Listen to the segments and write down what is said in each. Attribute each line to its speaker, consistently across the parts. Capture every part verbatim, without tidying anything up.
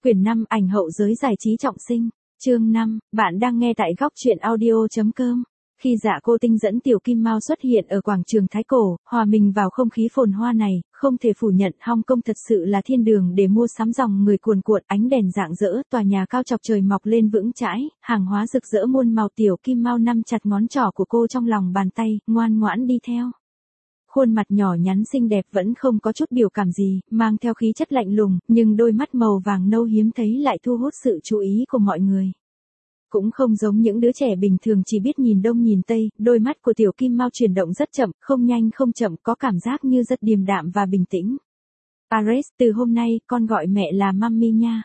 Speaker 1: Quyển năm ảnh hậu giới giải trí trọng sinh. Chương năm, bạn đang nghe tại góc truyện audio.com. Khi Dạ Cô Tinh dẫn Tiểu Kim Mao xuất hiện ở quảng trường Thái Cổ, hòa mình vào không khí phồn hoa này, không thể phủ nhận Hong Kong thật sự là thiên đường để mua sắm, dòng người cuồn cuộn, ánh đèn rạng rỡ, tòa nhà cao chọc trời mọc lên vững chãi, hàng hóa rực rỡ muôn màu. Tiểu Kim Mao nắm chặt ngón trỏ của cô trong lòng bàn tay, ngoan ngoãn đi theo. Khuôn mặt nhỏ nhắn xinh đẹp vẫn không có chút biểu cảm gì, mang theo khí chất lạnh lùng, nhưng đôi mắt màu vàng nâu hiếm thấy lại thu hút sự chú ý của mọi người. Cũng không giống những đứa trẻ bình thường chỉ biết nhìn đông nhìn tây, đôi mắt của Tiểu Kim Mao chuyển động rất chậm, không nhanh không chậm, có cảm giác như rất điềm đạm và bình tĩnh. Ares, từ hôm nay, con gọi mẹ là Mummy nha.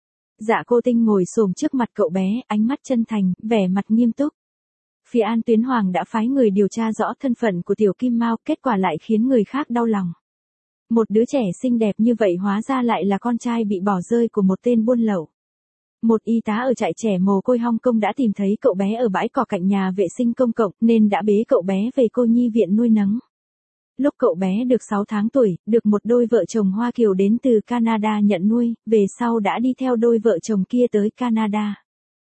Speaker 1: Dạ Cô Tinh ngồi xổm trước mặt cậu bé, ánh mắt chân thành, vẻ mặt nghiêm túc. Phía An Tuyến Hoàng đã phái người điều tra rõ thân phận của Tiểu Kim Mao, kết quả lại khiến người khác đau lòng. Một đứa trẻ xinh đẹp như vậy hóa ra lại là con trai bị bỏ rơi của một tên buôn lậu. Một y tá ở trại trẻ mồ côi Hong Kong đã tìm thấy cậu bé ở bãi cỏ cạnh nhà vệ sinh công cộng, nên đã bế cậu bé về cô nhi viện nuôi nấng. Lúc cậu bé được sáu tháng tuổi, được một đôi vợ chồng Hoa Kiều đến từ Canada nhận nuôi, về sau đã đi theo đôi vợ chồng kia tới Canada.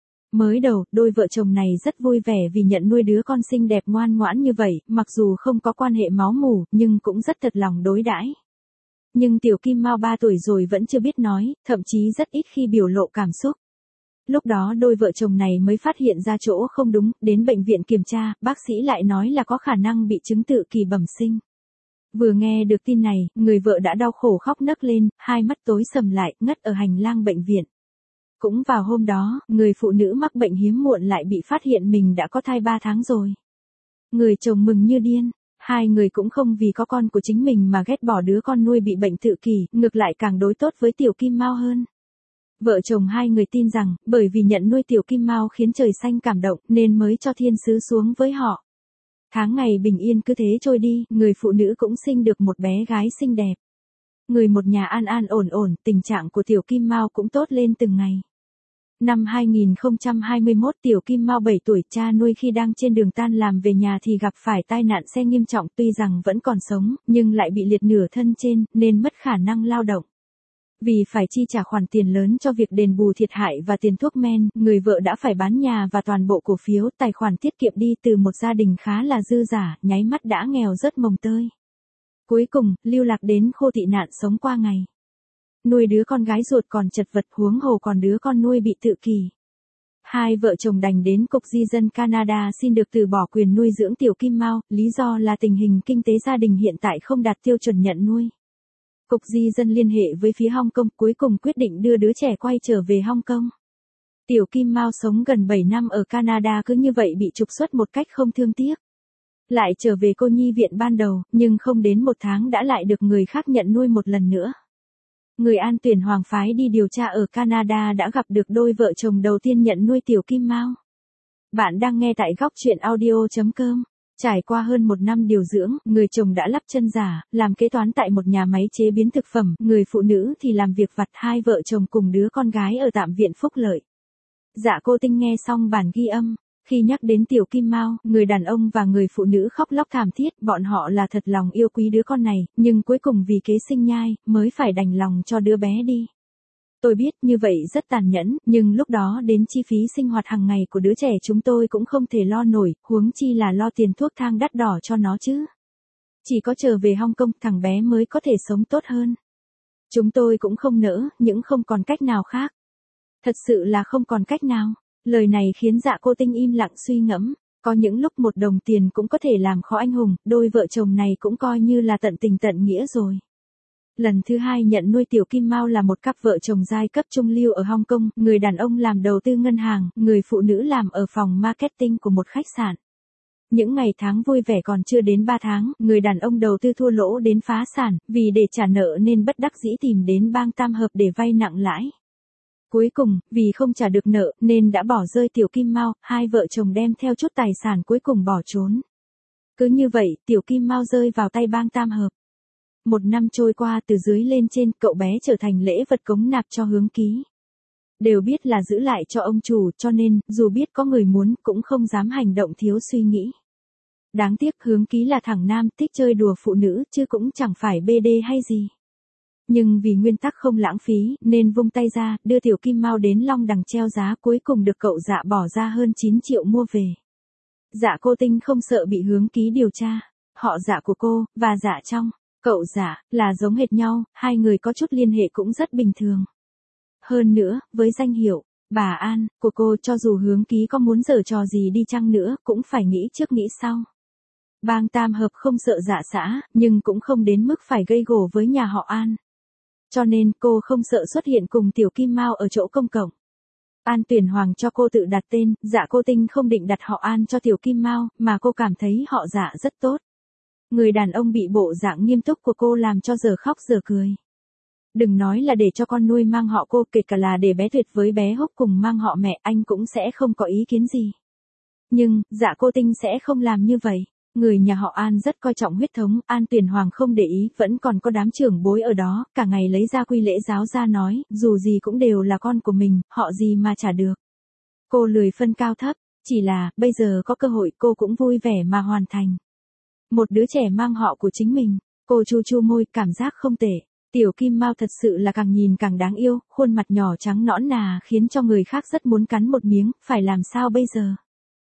Speaker 1: Mới đầu, đôi vợ chồng này rất vui vẻ vì nhận nuôi đứa con xinh đẹp ngoan ngoãn như vậy, mặc dù không có quan hệ máu mủ, nhưng cũng rất thật lòng đối đãi. Nhưng Tiểu Kim Mao ba tuổi rồi vẫn chưa biết nói, thậm chí rất ít khi biểu lộ cảm xúc. Lúc đó đôi vợ chồng này mới phát hiện ra chỗ không đúng, đến bệnh viện kiểm tra, bác sĩ lại nói là có khả năng bị chứng tự kỷ bẩm sinh. Vừa nghe được tin này, người vợ đã đau khổ khóc nấc lên, hai mắt tối sầm lại, ngất ở hành lang bệnh viện. Cũng vào hôm đó, người phụ nữ mắc bệnh hiếm muộn lại bị phát hiện mình đã có thai ba tháng rồi. Người chồng mừng như điên, hai người cũng không vì có con của chính mình mà ghét bỏ đứa con nuôi bị bệnh tự kỷ, ngược lại càng đối tốt với Tiểu Kim Mao hơn. Vợ chồng hai người tin rằng, bởi vì nhận nuôi Tiểu Kim Mao khiến trời xanh cảm động, nên mới cho thiên sứ xuống với họ. Tháng ngày bình yên cứ thế trôi đi, người phụ nữ cũng sinh được một bé gái xinh đẹp. Người một nhà an an ổn ổn, tình trạng của Tiểu Kim Mao cũng tốt lên từng ngày. Năm hai nghìn không trăm hai mươi mốt, Tiểu Kim Mao bảy tuổi, cha nuôi khi đang trên đường tan làm về nhà thì gặp phải tai nạn xe nghiêm trọng, tuy rằng vẫn còn sống, nhưng lại bị liệt nửa thân trên, nên mất khả năng lao động. Vì phải chi trả khoản tiền lớn cho việc đền bù thiệt hại và tiền thuốc men, người vợ đã phải bán nhà và toàn bộ cổ phiếu, tài khoản tiết kiệm đi từ một gia đình khá là dư dả, nháy mắt đã nghèo rớt mồng tơi. Cuối cùng, lưu lạc đến khu tị nạn sống qua ngày. Nuôi đứa con gái ruột còn chật vật, huống hồ còn đứa con nuôi bị tự kỷ. Hai vợ chồng đành đến Cục Di dân Canada xin được từ bỏ quyền nuôi dưỡng Tiểu Kim Mao, lý do là tình hình kinh tế gia đình hiện tại không đạt tiêu chuẩn nhận nuôi. Cục Di dân liên hệ với phía Hong Kong, cuối cùng quyết định đưa đứa trẻ quay trở về Hong Kong. Tiểu Kim Mao sống gần bảy năm ở Canada cứ như vậy bị trục xuất một cách không thương tiếc. Lại trở về cô nhi viện ban đầu, nhưng không đến một tháng đã lại được người khác nhận nuôi một lần nữa. Người An Tuyển Hoàng phái đi điều tra ở Canada đã gặp được đôi vợ chồng đầu tiên nhận nuôi Tiểu Kim Mao. Bạn đang nghe tại góc truyện audio.com. Trải qua hơn một năm điều dưỡng, người chồng đã lắp chân giả, làm kế toán tại một nhà máy chế biến thực phẩm, người phụ nữ thì làm việc vặt, hai vợ chồng cùng đứa con gái ở tạm viện Phúc Lợi. Dạ Cô Tinh nghe xong bản ghi âm. Khi nhắc đến Tiểu Kim Mao, người đàn ông và người phụ nữ khóc lóc thảm thiết, bọn họ là thật lòng yêu quý đứa con này, nhưng cuối cùng vì kế sinh nhai, mới phải đành lòng cho đứa bé đi. Tôi biết như vậy rất tàn nhẫn, nhưng lúc đó đến chi phí sinh hoạt hàng ngày của đứa trẻ chúng tôi cũng không thể lo nổi, huống chi là lo tiền thuốc thang đắt đỏ cho nó chứ. Chỉ có trở về Hong Kong, thằng bé mới có thể sống tốt hơn. Chúng tôi cũng không nỡ, nhưng không còn cách nào khác. Thật sự là không còn cách nào. Lời này khiến Dạ Cô Tinh im lặng suy ngẫm, có những lúc một đồng tiền cũng có thể làm khó anh hùng, đôi vợ chồng này cũng coi như là tận tình tận nghĩa rồi. Lần thứ hai nhận nuôi Tiểu Kim Mao là một cặp vợ chồng giai cấp trung lưu ở Hong Kong, người đàn ông làm đầu tư ngân hàng, người phụ nữ làm ở phòng marketing của một khách sạn. Những ngày tháng vui vẻ còn chưa đến ba tháng, người đàn ông đầu tư thua lỗ đến phá sản, vì để trả nợ nên bất đắc dĩ tìm đến bang Tam Hợp để vay nặng lãi. Cuối cùng, vì không trả được nợ, nên đã bỏ rơi Tiểu Kim Mao, hai vợ chồng đem theo chút tài sản cuối cùng bỏ trốn. Cứ như vậy, Tiểu Kim Mao rơi vào tay bang Tam Hợp. Một năm trôi qua, từ dưới lên trên, cậu bé trở thành lễ vật cống nạp cho Hướng Ký. Đều biết là giữ lại cho ông chủ, cho nên, dù biết có người muốn, cũng không dám hành động thiếu suy nghĩ. Đáng tiếc Hướng Ký là thằng nam, thích chơi đùa phụ nữ, chứ cũng chẳng phải bê đê hay gì. Nhưng vì nguyên tắc không lãng phí, nên vung tay ra, đưa tiểu kim mao đến Long Đằng treo giá, cuối cùng được cậu Dạ bỏ ra hơn chín triệu mua về. Dạ Cô Tinh không sợ bị hướng ký điều tra. Họ Dạ của cô, và Dạ Trong, cậu Dạ, là giống hệt nhau, hai người có chút liên hệ cũng rất bình thường. Hơn nữa, với danh hiệu, bà An, của cô, cho dù hướng ký có muốn giở trò gì đi chăng nữa, cũng phải nghĩ trước nghĩ sau. Bang tam hợp không sợ Dạ xã, nhưng cũng không đến mức phải gây gổ với nhà họ An. Cho nên cô không sợ xuất hiện cùng tiểu kim mao ở chỗ công cộng. An Tuyển Hoàng cho cô tự đặt tên, Dạ Cô Tinh không định đặt họ An cho tiểu kim mao, mà cô cảm thấy họ Dạ rất tốt. Người đàn ông bị bộ dạng nghiêm túc của cô làm cho giờ khóc giờ cười. Đừng nói là để cho con nuôi mang họ cô, kể cả là để bé Tuyệt với bé Húc cùng mang họ mẹ, anh cũng sẽ không có ý kiến gì. Nhưng, Dạ Cô Tinh sẽ không làm như vậy. Người nhà họ An rất coi trọng huyết thống, An Tuyển Hoàng không để ý, vẫn còn có đám trưởng bối ở đó, cả ngày lấy ra quy lễ giáo ra nói, dù gì cũng đều là con của mình, họ gì mà trả được. Cô lười phân cao thấp, chỉ là, bây giờ có cơ hội cô cũng vui vẻ mà hoàn thành. Một đứa trẻ mang họ của chính mình, cô chu chu môi, cảm giác không tệ. Tiểu kim mao thật sự là càng nhìn càng đáng yêu, khuôn mặt nhỏ trắng nõn nà khiến cho người khác rất muốn cắn một miếng, phải làm sao bây giờ?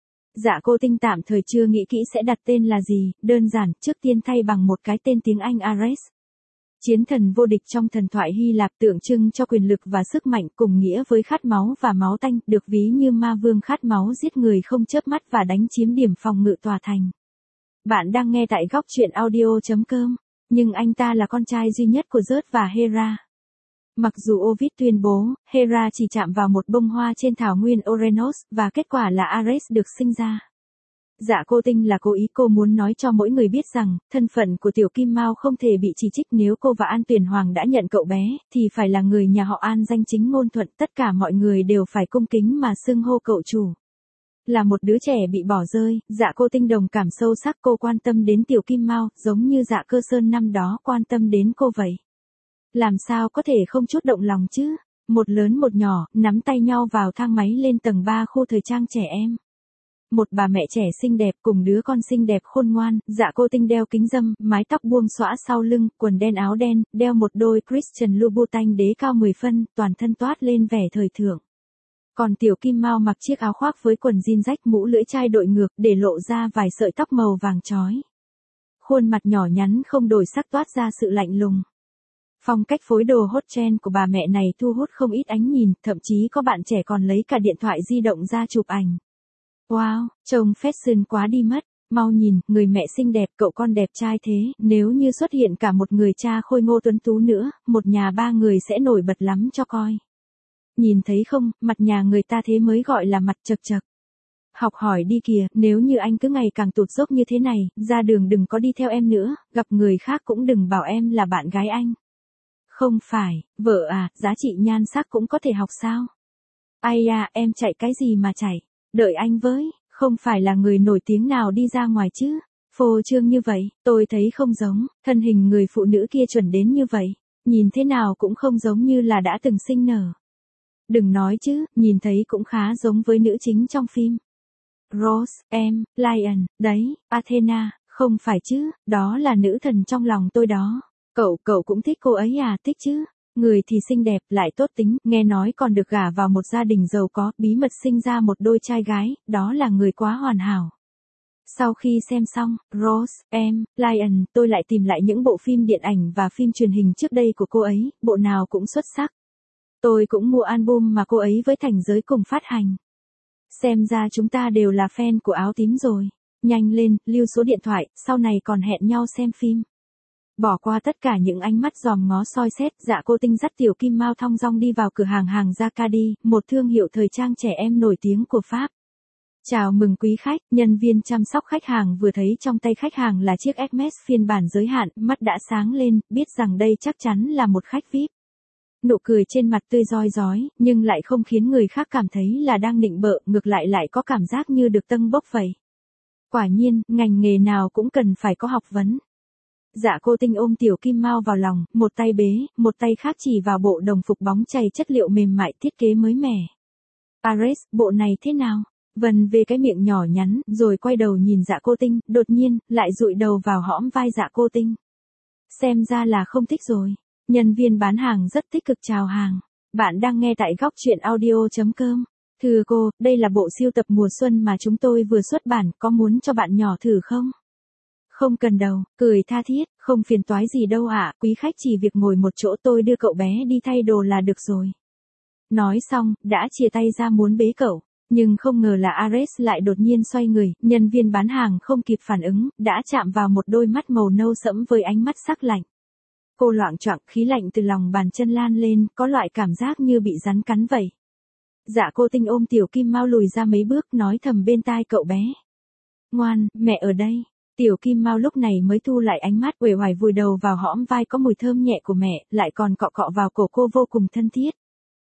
Speaker 1: Dạ Cô Tinh tạm thời chưa nghĩ kỹ sẽ đặt tên là gì, đơn giản, trước tiên thay bằng một cái tên tiếng Anh Ares. Chiến thần vô địch trong thần thoại Hy Lạp, tượng trưng cho quyền lực và sức mạnh, cùng nghĩa với khát máu và máu tanh, được ví như ma vương khát máu giết người không chớp mắt và đánh chiếm điểm phòng ngự tòa thành. Bạn đang nghe tại góc truyện audio chấm com, nhưng anh ta là con trai duy nhất của Zeus và Hera. Mặc dù Ovid tuyên bố, Hera chỉ chạm vào một bông hoa trên thảo nguyên Orenos, và kết quả là Ares được sinh ra. Dạ Cô Tinh là cố ý, cô muốn nói cho mỗi người biết rằng, thân phận của tiểu kim mao không thể bị chỉ trích. Nếu cô và An Tuyển Hoàng đã nhận cậu bé, thì phải là người nhà họ An danh chính ngôn thuận, tất cả mọi người đều phải cung kính mà xưng hô cậu chủ. Là một đứa trẻ bị bỏ rơi, Dạ Cô Tinh đồng cảm sâu sắc, cô quan tâm đến tiểu kim mao, giống như Dạ Cơ Sơn năm đó quan tâm đến cô vậy. Làm sao có thể không chút động lòng chứ? Một lớn một nhỏ, nắm tay nhau vào thang máy lên tầng ba khu thời trang trẻ em. Một bà mẹ trẻ xinh đẹp cùng đứa con xinh đẹp khôn ngoan, Dạ Cô Tinh đeo kính râm, mái tóc buông xõa sau lưng, quần đen áo đen, đeo một đôi Christian Louboutin đế cao mười phân, toàn thân toát lên vẻ thời thượng. Còn tiểu kim mao mặc chiếc áo khoác với quần jean rách, mũ lưỡi chai đội ngược, để lộ ra vài sợi tóc màu vàng chói. Khuôn mặt nhỏ nhắn không đổi sắc toát ra sự lạnh lùng. Phong cách phối đồ hot trend của bà mẹ này thu hút không ít ánh nhìn, thậm chí có bạn trẻ còn lấy cả điện thoại di động ra chụp ảnh. Wow, trông fashion quá đi mất, mau nhìn, người mẹ xinh đẹp, cậu con đẹp trai thế, nếu như xuất hiện cả một người cha khôi ngô tuấn tú nữa, một nhà ba người sẽ nổi bật lắm cho coi. Nhìn thấy không, mặt nhà người ta thế mới gọi là mặt chật chật. Học hỏi đi kìa, nếu như anh cứ ngày càng tụt dốc như thế này, ra đường đừng có đi theo em nữa, gặp người khác cũng đừng bảo em là bạn gái anh. Không phải, vợ à, giá trị nhan sắc cũng có thể học sao? Ai à, em chạy cái gì mà chạy? Đợi anh với, không phải là người nổi tiếng nào đi ra ngoài chứ? Phô trương như vậy, tôi thấy không giống, thân hình người phụ nữ kia chuẩn đến như vậy, nhìn thế nào cũng không giống như là đã từng sinh nở. Đừng nói chứ, nhìn thấy cũng khá giống với nữ chính trong phim. Rose, em, Lion, đấy, Athena, không phải chứ, đó là nữ thần trong lòng tôi đó. Cậu, cậu cũng thích cô ấy à? Thích chứ. Người thì xinh đẹp, lại tốt tính, nghe nói còn được gả vào một gia đình giàu có, bí mật sinh ra một đôi trai gái, đó là người quá hoàn hảo. Sau khi xem xong, Rose, em, Lion, tôi lại tìm lại những bộ phim điện ảnh và phim truyền hình trước đây của cô ấy, bộ nào cũng xuất sắc. Tôi cũng mua album mà cô ấy với Thành Giới cùng phát hành. Xem ra chúng ta đều là fan của áo tím rồi. Nhanh lên, lưu số điện thoại, sau này còn hẹn nhau xem phim. Bỏ qua tất cả những ánh mắt dòm ngó soi xét, Dạ Cô Tinh dắt tiểu kim mao thong dong đi vào cửa hàng hàng Jacadi, một thương hiệu thời trang trẻ em nổi tiếng của Pháp. Chào mừng quý khách, nhân viên chăm sóc khách hàng vừa thấy trong tay khách hàng là chiếc Hermes phiên bản giới hạn, mắt đã sáng lên, biết rằng đây chắc chắn là một khách vi ai pi. Nụ cười trên mặt tươi rói rói, nhưng lại không khiến người khác cảm thấy là đang nịnh bợ, ngược lại lại có cảm giác như được tâng bốc vậy. Quả nhiên, ngành nghề nào cũng cần phải có học vấn. Dạ Cô Tinh ôm tiểu kim mao vào lòng, một tay bế, một tay khác chỉ vào bộ đồng phục bóng chày chất liệu mềm mại thiết kế mới mẻ. Ares, bộ này thế nào? Vần về cái miệng nhỏ nhắn, rồi quay đầu nhìn Dạ Cô Tinh, đột nhiên, lại dụi đầu vào hõm vai Dạ Cô Tinh. Xem ra là không thích rồi. Nhân viên bán hàng rất tích cực chào hàng. Bạn đang nghe tại góc chuyện audio.com. Thưa cô, đây là bộ sưu tập mùa xuân mà chúng tôi vừa xuất bản, có muốn cho bạn nhỏ thử không? Không cần đâu, cười tha thiết, không phiền toái gì đâu ạ, quý khách chỉ việc ngồi một chỗ tôi đưa cậu bé đi thay đồ là được rồi. Nói xong, đã chia tay ra muốn bế cậu. Nhưng không ngờ là Ares lại đột nhiên xoay người, nhân viên bán hàng không kịp phản ứng, đã chạm vào một đôi mắt màu nâu sẫm với ánh mắt sắc lạnh. Cô loạng choạng, khí lạnh từ lòng bàn chân lan lên, có loại cảm giác như bị rắn cắn vậy. Dạ cô Tinh ôm Tiểu Kim Mao lùi ra mấy bước, nói thầm bên tai cậu bé. Ngoan, mẹ ở đây. Tiểu Kim Mao lúc này mới thu lại ánh mắt, uể oải vùi đầu vào hõm vai có mùi thơm nhẹ của mẹ, lại còn cọ cọ vào cổ cô vô cùng thân thiết.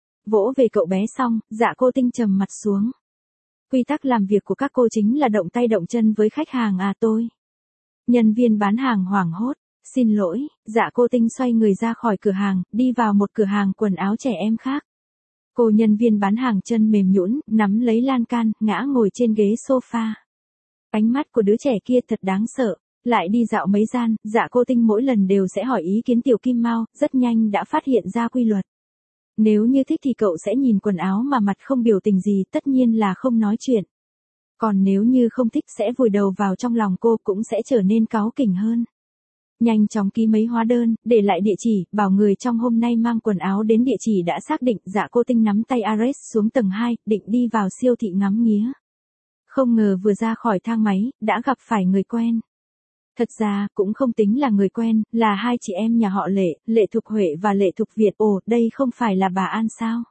Speaker 1: Vỗ về cậu bé xong, dạ cô Tinh trầm mặt xuống. Quy tắc làm việc của các cô chính là động tay động chân với khách hàng à tôi. Nhân viên bán hàng hoảng hốt. Xin lỗi, dạ cô Tinh xoay người ra khỏi cửa hàng, đi vào một cửa hàng quần áo trẻ em khác. Cô nhân viên bán hàng chân mềm nhũn, nắm lấy lan can, ngã ngồi trên ghế sofa. Ánh mắt của đứa trẻ kia thật đáng sợ. Lại đi dạo mấy gian, dạ cô Tinh mỗi lần đều sẽ hỏi ý kiến Tiểu Kim Mao, rất nhanh đã phát hiện ra quy luật. Nếu như thích thì cậu sẽ nhìn quần áo mà mặt không biểu tình gì, tất nhiên là không nói chuyện. Còn nếu như không thích sẽ vùi đầu vào trong lòng cô, cũng sẽ trở nên cáu kỉnh hơn. Nhanh chóng ký mấy hóa đơn, để lại địa chỉ, bảo người trong hôm nay mang quần áo đến địa chỉ đã xác định. Dạ cô Tinh nắm tay Ares xuống tầng hai, định đi vào siêu thị ngắm nghía. Không ngờ vừa ra khỏi thang máy, đã gặp phải người quen. Thật ra, cũng không tính là người quen, là hai chị em nhà họ Lệ, Lệ Thục Huệ và Lệ Thục Việt. Ồ, đây không phải là bà An sao?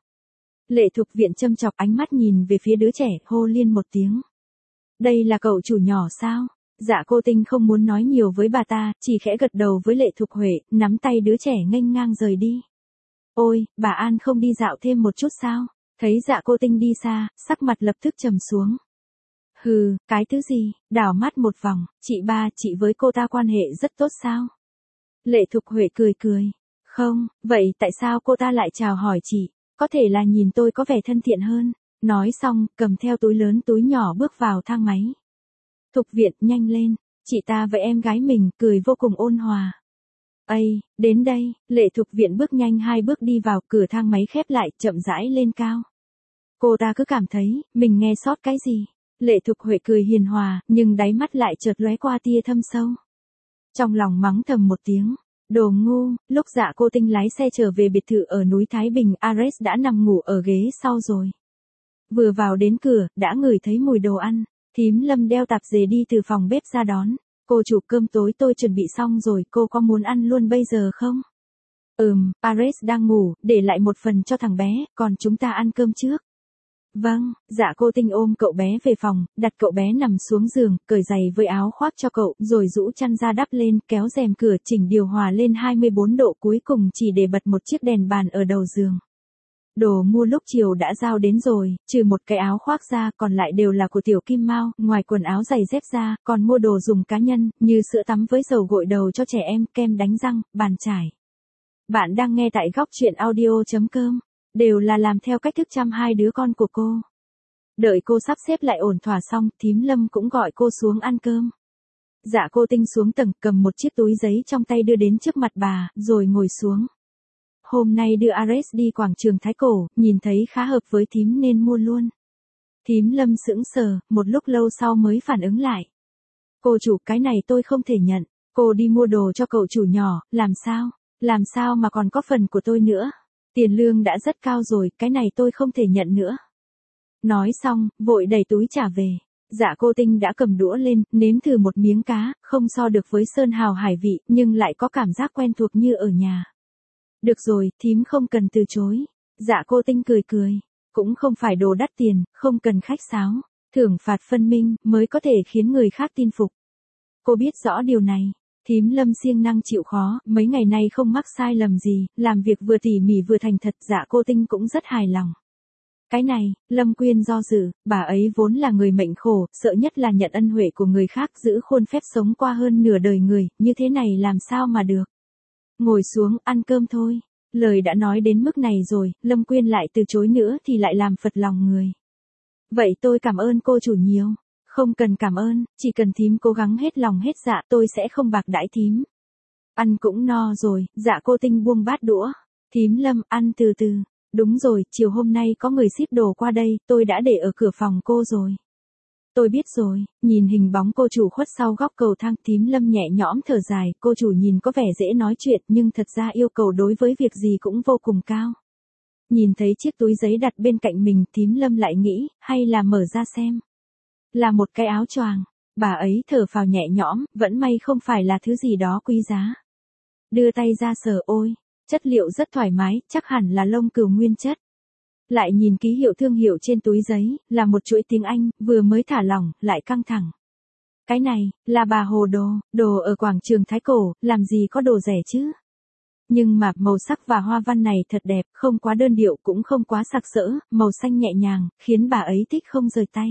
Speaker 1: Lệ Thục Viện châm chọc ánh mắt nhìn về phía đứa trẻ, hô liên một tiếng. Đây là cậu chủ nhỏ sao? Dạ cô Tinh không muốn nói nhiều với bà ta, chỉ khẽ gật đầu với Lệ Thục Huệ, nắm tay đứa trẻ nghênh ngang rời đi. Ôi, bà An không đi dạo thêm một chút sao? Thấy dạ cô Tinh đi xa, sắc mặt lập tức trầm xuống. Hừ, cái thứ gì, đảo mắt một vòng, chị ba, chị với cô ta quan hệ rất tốt sao? Lệ Thục Huệ cười cười. Không, vậy tại sao cô ta lại chào hỏi chị? Có thể là nhìn tôi có vẻ thân thiện hơn. Nói xong, cầm theo túi lớn túi nhỏ bước vào thang máy. Thục Viện, nhanh lên, chị ta với em gái mình, cười vô cùng ôn hòa. Ây, đến đây, Lệ Thục Viện bước nhanh hai bước đi vào, cửa thang máy khép lại, chậm rãi lên cao. Cô ta cứ cảm thấy, mình nghe sót cái gì. Lệ Thục Huệ cười hiền hòa, nhưng đáy mắt lại chợt lóe qua tia thâm sâu. Trong lòng mắng thầm một tiếng, đồ ngu. Lúc dạ cô Tinh lái xe trở về biệt thự ở núi Thái Bình, Ares đã nằm ngủ ở ghế sau rồi. Vừa vào đến cửa, đã ngửi thấy mùi đồ ăn. Thím Lâm đeo tạp dề đi từ phòng bếp ra đón. Cô chủ, cơm tối tôi chuẩn bị xong rồi, cô có muốn ăn luôn bây giờ không? Ừm, Ares đang ngủ, để lại một phần cho thằng bé, còn chúng ta ăn cơm trước. Vâng, dạ cô Tinh ôm cậu bé về phòng, đặt cậu bé nằm xuống giường, cởi giày với áo khoác cho cậu, rồi rũ chăn ra đắp lên, kéo rèm cửa, chỉnh điều hòa lên hai mươi bốn độ, cuối cùng chỉ để bật một chiếc đèn bàn ở đầu giường. Đồ mua lúc chiều đã giao đến rồi, trừ một cái áo khoác ra, còn lại đều là của Tiểu Kim Mao, ngoài quần áo giày dép ra, còn mua đồ dùng cá nhân, như sữa tắm với dầu gội đầu cho trẻ em, kem đánh răng, bàn chải. Bạn đang nghe tại góc chuyện audio.com. Đều là làm theo cách thức chăm hai đứa con của cô. Đợi cô sắp xếp lại ổn thỏa xong, thím Lâm cũng gọi cô xuống ăn cơm. Dạ cô Tinh xuống tầng, cầm một chiếc túi giấy trong tay đưa đến trước mặt bà, rồi ngồi xuống. Hôm nay đưa Ares đi quảng trường Thái Cổ, nhìn thấy khá hợp với thím nên mua luôn. Thím Lâm sững sờ, một lúc lâu sau mới phản ứng lại. Cô chủ, cái này tôi không thể nhận. Cô đi mua đồ cho cậu chủ nhỏ, làm sao? Làm sao mà còn có phần của tôi nữa? Tiền lương đã rất cao rồi, cái này tôi không thể nhận nữa. Nói xong, vội đẩy túi trả về. Dạ cô Tinh đã cầm đũa lên, nếm thử một miếng cá, không so được với sơn hào hải vị, nhưng lại có cảm giác quen thuộc như ở nhà. Được rồi, thím không cần từ chối. Dạ cô Tinh cười cười. Cũng không phải đồ đắt tiền, không cần khách sáo. Thưởng phạt phân minh, mới có thể khiến người khác tin phục. Cô biết rõ điều này. Thím Lâm siêng năng chịu khó, mấy ngày nay không mắc sai lầm gì, làm việc vừa tỉ mỉ vừa thành thật. Dạ cô Tinh cũng rất hài lòng. Cái này, Lâm Quyên do dự, bà ấy vốn là người mệnh khổ, sợ nhất là nhận ân huệ của người khác, giữ khuôn phép sống qua hơn nửa đời người, như thế này làm sao mà được. Ngồi xuống, ăn cơm thôi. Lời đã nói đến mức này rồi, Lâm Quyên lại từ chối nữa thì lại làm phật lòng người. Vậy tôi cảm ơn cô chủ nhiều. Không cần cảm ơn, chỉ cần thím cố gắng hết lòng hết dạ, tôi sẽ không bạc đãi thím. Ăn cũng no rồi, Dạ Cô Tinh buông bát đũa. Thím Lâm, ăn từ từ. Đúng rồi, chiều hôm nay có người ship đồ qua đây, tôi đã để ở cửa phòng cô rồi. Tôi biết rồi, nhìn hình bóng cô chủ khuất sau góc cầu thang, Thím Lâm nhẹ nhõm thở dài, cô chủ nhìn có vẻ dễ nói chuyện nhưng thật ra yêu cầu đối với việc gì cũng vô cùng cao. Nhìn thấy chiếc túi giấy đặt bên cạnh mình, Thím Lâm lại nghĩ, hay là mở ra xem. Là một cái áo choàng, bà ấy thở phào nhẹ nhõm, vẫn may không phải là thứ gì đó quý giá. Đưa tay ra sờ, ôi, chất liệu rất thoải mái, chắc hẳn là lông cừu nguyên chất. Lại nhìn ký hiệu thương hiệu trên túi giấy, là một chuỗi tiếng Anh, vừa mới thả lỏng, lại căng thẳng. Cái này, là bà Hồ Đồ, đồ ở quảng trường Thái Cổ, làm gì có đồ rẻ chứ? Nhưng mà, màu sắc và hoa văn này thật đẹp, không quá đơn điệu cũng không quá sặc sỡ, màu xanh nhẹ nhàng, khiến bà ấy thích không rời tay.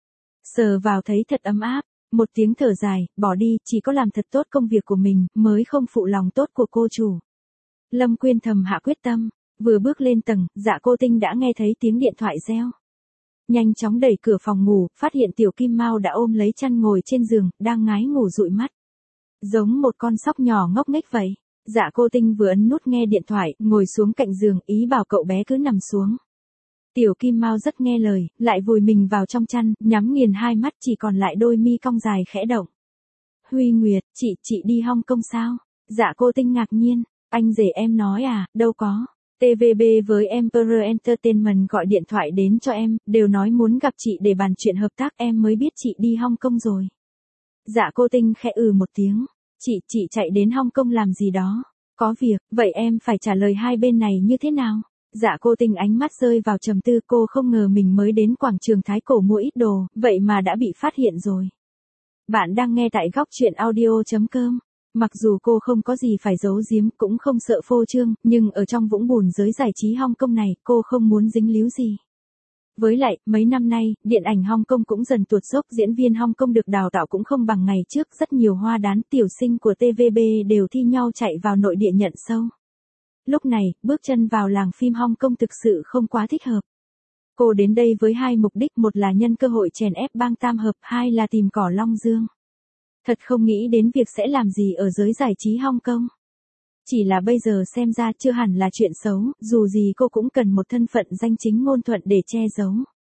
Speaker 1: Sờ vào thấy thật ấm áp, một tiếng thở dài, bỏ đi, chỉ có làm thật tốt công việc của mình, mới không phụ lòng tốt của cô chủ. Lâm Quyên thầm hạ quyết tâm, vừa bước lên tầng, Dạ Cô Tinh đã nghe thấy tiếng điện thoại reo. Nhanh chóng đẩy cửa phòng ngủ, phát hiện Tiểu Kim Mao đã ôm lấy chăn ngồi trên giường, đang ngái ngủ dụi mắt. Giống một con sóc nhỏ ngốc nghếch vậy. Dạ Cô Tinh vừa ấn nút nghe điện thoại, ngồi xuống cạnh giường, ý bảo cậu bé cứ nằm xuống. Tiểu Kim Mao rất nghe lời, lại vùi mình vào trong chăn, nhắm nghiền hai mắt, chỉ còn lại đôi mi cong dài khẽ động. Huy Nguyệt, chị, chị đi Hong Kong sao? Dạ Cô Tinh ngạc nhiên, anh rể em nói à, đâu có. tê vê bê với Emperor Entertainment gọi điện thoại đến cho em, đều nói muốn gặp chị để bàn chuyện hợp tác, em mới biết chị đi Hong Kong rồi. Dạ Cô Tinh khẽ ừ một tiếng, chị, chị chạy đến Hong Kong làm gì đó? Có việc, vậy em phải trả lời hai bên này như thế nào? Dạ Cô Tinh ánh mắt rơi vào trầm tư, cô không ngờ mình mới đến quảng trường Thái Cổ mua ít đồ, vậy mà đã bị phát hiện rồi. Bạn đang nghe tại góc truyện audio chấm com. Mặc dù cô không có gì phải giấu giếm, cũng không sợ phô trương, nhưng ở trong vũng bùn giới giải trí Hong Kong này, cô không muốn dính líu gì. Với lại, mấy năm nay, điện ảnh Hong Kong cũng dần tuột dốc, diễn viên Hong Kong được đào tạo cũng không bằng ngày trước, rất nhiều hoa đán tiểu sinh của tê vê bê đều thi nhau chạy vào nội địa nhận sâu. Lúc này, bước chân vào làng phim Hong Kong thực sự không quá thích hợp. Cô đến đây với hai mục đích, một là nhân cơ hội chèn ép bang tam hợp, hai là tìm cỏ long dương. Thật không nghĩ đến việc sẽ làm gì ở giới giải trí Hong Kong. Chỉ là bây giờ xem ra chưa hẳn là chuyện xấu, dù gì cô cũng cần một thân phận danh chính ngôn thuận để che giấu.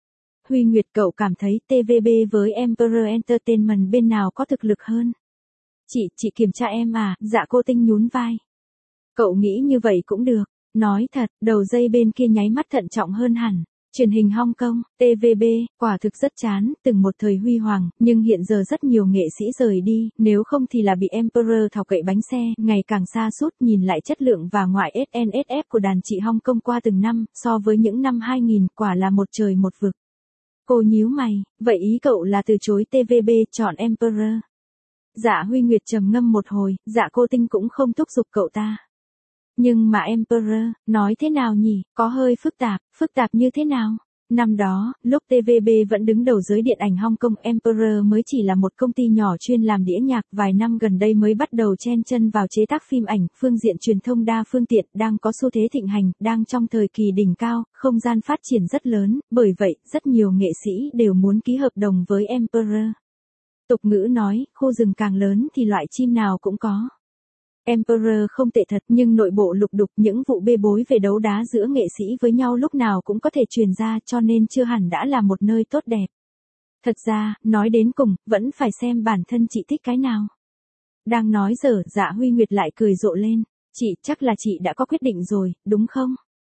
Speaker 1: Huy Nguyệt, cậu cảm thấy tê vê bê với Emperor Entertainment bên nào có thực lực hơn? Chị, chị kiểm tra em à, Dạ Cô Tinh nhún vai. Cậu nghĩ như vậy cũng được. Nói thật, đầu dây bên kia nháy mắt thận trọng hơn hẳn. Truyền hình Hong Kong, tê vê bê, quả thực rất chán, từng một thời huy hoàng, nhưng hiện giờ rất nhiều nghệ sĩ rời đi, nếu không thì là bị Emperor thọc gậy bánh xe, ngày càng sa sút. Nhìn lại chất lượng và ngoại ét en ét ép của đàn chị Hong Kong qua từng năm, so với những năm hai nghìn, quả là một trời một vực. Cô nhíu mày, vậy ý cậu là từ chối tê vê bê, chọn Emperor? Dạ Huy Nguyệt trầm ngâm một hồi, Dạ Cô Tinh cũng không thúc giục cậu ta. Nhưng mà Emperor, nói thế nào nhỉ, có hơi phức tạp, phức tạp như thế nào? Năm đó, lúc tê vê bê vẫn đứng đầu giới điện ảnh Hong Kong, Emperor mới chỉ là một công ty nhỏ chuyên làm đĩa nhạc, vài năm gần đây mới bắt đầu chen chân vào chế tác phim ảnh, phương diện truyền thông đa phương tiện, đang có xu thế thịnh hành, đang trong thời kỳ đỉnh cao, không gian phát triển rất lớn, bởi vậy, rất nhiều nghệ sĩ đều muốn ký hợp đồng với Emperor. Tục ngữ nói, khu rừng càng lớn thì loại chim nào cũng có. Emperor không tệ thật, nhưng nội bộ lục đục, những vụ bê bối về đấu đá giữa nghệ sĩ với nhau lúc nào cũng có thể truyền ra, cho nên chưa hẳn đã là một nơi tốt đẹp. Thật ra, nói đến cùng, vẫn phải xem bản thân chị thích cái nào. Đang nói dở, Dạ Huy Nguyệt lại cười rộ lên. Chị, chắc là chị đã có quyết định rồi, đúng không?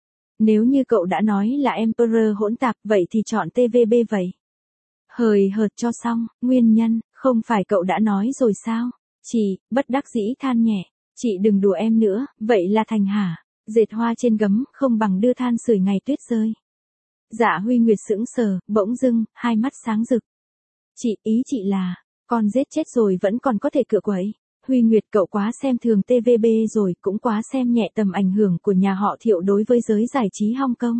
Speaker 1: Nếu như cậu đã nói là Emperor hỗn tạp, vậy thì chọn tê vê bê vậy. Hời hợt cho xong, nguyên nhân, không phải cậu đã nói rồi sao? Chị, bất đắc dĩ than nhẹ. Chị đừng đùa em nữa, vậy là thành hả? Dệt hoa trên gấm, không bằng đưa than sưởi ngày tuyết rơi. Dạ Huy Nguyệt sững sờ, bỗng dưng, hai mắt sáng rực. Chị, ý chị là, con giết chết rồi vẫn còn có thể cựa quậy. Huy Nguyệt, cậu quá xem thường tê vê bê rồi, cũng quá xem nhẹ tầm ảnh hưởng của nhà họ Thiệu đối với giới giải trí Hong Kong.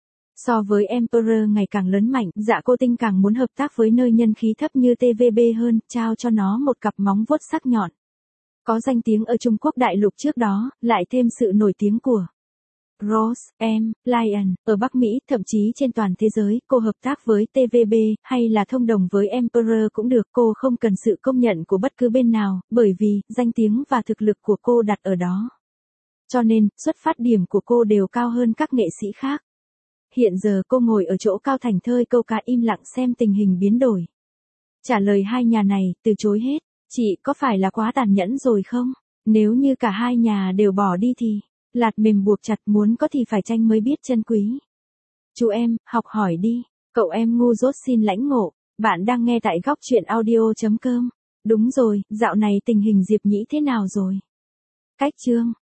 Speaker 1: So với Emperor ngày càng lớn mạnh, Dạ Cô Tinh càng muốn hợp tác với nơi nhân khí thấp như tê vê bê hơn, trao cho nó một cặp móng vuốt sắc nhọn. Có danh tiếng ở Trung Quốc đại lục trước đó, lại thêm sự nổi tiếng của Rose, em, Lion, ở Bắc Mỹ, thậm chí trên toàn thế giới, cô hợp tác với tê vê bê, hay là thông đồng với Emperor cũng được, cô không cần sự công nhận của bất cứ bên nào, bởi vì, danh tiếng và thực lực của cô đặt ở đó. Cho nên, xuất phát điểm của cô đều cao hơn các nghệ sĩ khác. Hiện giờ cô ngồi ở chỗ cao thành thơi câu cá im lặng xem tình hình biến đổi. Trả lời hai nhà này, từ chối hết. Chị có phải là quá tàn nhẫn rồi không? Nếu như cả hai nhà đều bỏ đi thì, lạt mềm buộc chặt, muốn có thì phải tranh mới biết chân quý. Chú em, học hỏi đi. Cậu em ngu dốt xin lãnh ngộ. Bạn đang nghe tại góc chuyện audio chấm com. Đúng rồi, dạo này tình hình Diệp Nhĩ thế nào rồi? Cách chương